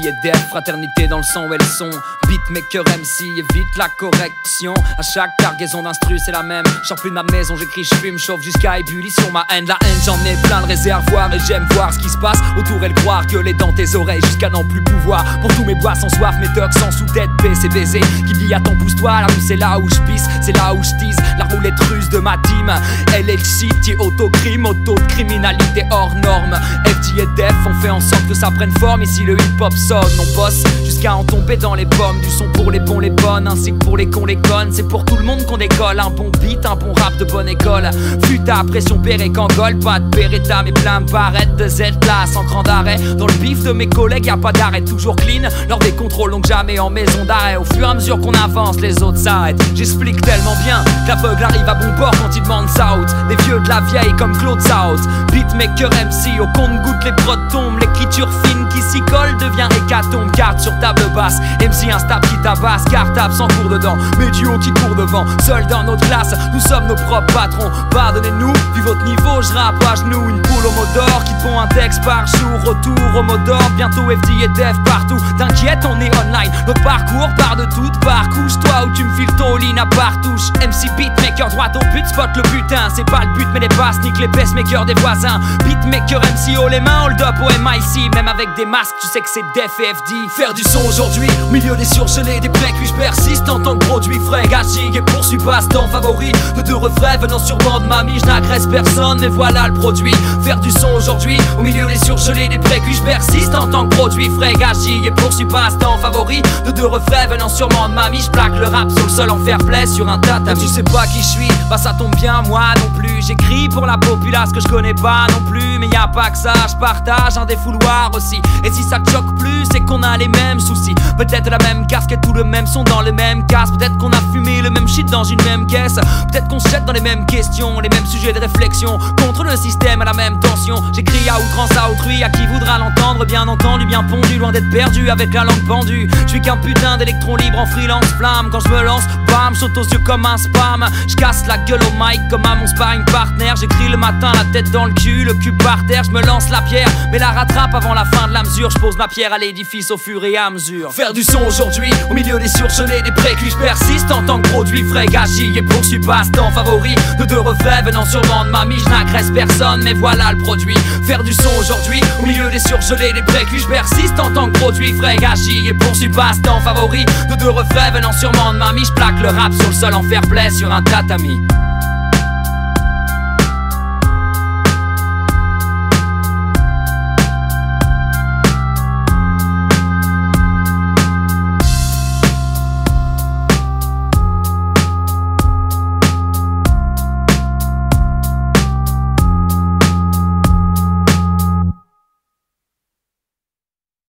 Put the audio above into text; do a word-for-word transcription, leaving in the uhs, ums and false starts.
D et Def, fraternité dans le sang où elles sont. Beatmaker M C, évite la correction. À chaque cargaison d'instru c'est la même. J'sors plus de ma maison, j'écris, j'fume, chauffe jusqu'à ébullition. Ma haine, la haine, j'en ai plein le réservoir. Et j'aime voir ce qui se passe autour et le croire. Gueuler dans tes oreilles jusqu'à n'en plus pouvoir. Pour tous mes bois sans soif, mes tocs sans sous-tête. P C baiser, qui dit attends pousse-toi. La rue c'est là où j'pisse, c'est là où j'tease. La roulette russe de ma team. L H City, autocrime, auto de criminalité hors norme. F D et Def, on fait en sorte que ça prenne forme. Ici le hip-hop sonne, on bosse jusqu'à en tomber dans les pommes. Du son pour les bons, les bonnes, ainsi que pour les cons, les connes. C'est pour tout le monde qu'on décolle. Un bon beat, un bon rap de bonne école. Futa, pression, béret, cangole. Pas de beretta, mais plein de barrettes de Z là, sans grand arrêt. Dans le bif de mes collègues, y'a pas d'arrêt, toujours clean. Lors des contrôles, donc jamais en maison d'arrêt. Au fur et à mesure qu'on avance, les autres s'arrêtent. J'explique tellement bien que l'aveugle arrive à bon port quand il demande South. Les vieux de la vieille comme Claude South. Beatmaker M C, au compte-goutte les prods tombent. L'écriture fine qui s'y colle devient hécatombe. Garde sur table basse, M C instable qui tabasse. Cartable sans cours dedans, mes duos qui courent devant. Seul dans notre classe, nous sommes nos propres patrons. Pardonnez-nous, vu votre niveau, je rappe à genoux. Une poule au mot d'or qui te pond un texte par jour. Retour au mot d'or, bientôt F D et Def partout. T'inquiète, on est online, notre parcours part de toutes parts. Couche-toi ou tu me files ton lean à partouche. M C beatmaker droit au but, spot le butin. C'est pas le but mais les passes, nique les pacemakers des voisins. Beatmaker M C haut les mains, hold up au M I C. Même avec des masques, tu sais que c'est Def et F D. Faire du son aujourd'hui, au milieu des surgelés, des précuits, je persiste en tant que produit frais. Gagigue et poursuis passe-temps favori. De deux refrains venant sûrement de mamie, je n'agresse personne, mais voilà le produit. Faire du son aujourd'hui, au milieu des surgelés, des précuits, je persiste en tant que produit frais. Gagigue et poursuis passe-temps favori. De deux refrains venant sûrement de mamie, je plaque le rap sur le sol en fair play sur un tatami. Tu sais pas qui je suis, bah ça tombe bien, moi non plus. J'écris pour la populace que je connais pas non plus. Mais y a pas que ça, je partage un défouloir aussi. Et si ça te choque plus, c'est qu'on a les mêmes soucis. Peut-être la même casquette, tout le même son dans le même casque. Peut-être qu'on a fumé le même shit dans une même caisse. Peut-être qu'on se jette dans les mêmes questions, les mêmes sujets de réflexion. Contre le système à la même tension. J'écris à outrance à autrui, à qui voudra l'entendre. Bien entendu, bien pondu, loin d'être perdu avec la langue pendue. Je suis qu'un putain d'électron libre en freelance flamme. Quand je me lance, bam, saute aux yeux comme un spam. Je casse la gueule au mic comme à mon sparring partner. J'écris le matin, la tête dans le cul, le cul par terre. Je me lance la pierre, mais la rattrape avant la fin de la mesure. Je pose ma pierre à l'édifice au fur et à mesure. Faire du son aujourd'hui, au milieu des surgelés, des précuits, je persiste en tant que produit frais. Gagigue et poursuis passe-temps favori. De deux refrains venant sûrement de mamie, je n'agresse personne, mais voilà le produit. Faire du son aujourd'hui, au milieu des surgelés, des précuits, je persiste en tant que produit frais. Gagigue et poursuis passe-temps favori. De deux refrains venant sûrement de mamie, je plaque le rap sur le sol en fair play sur un tatami.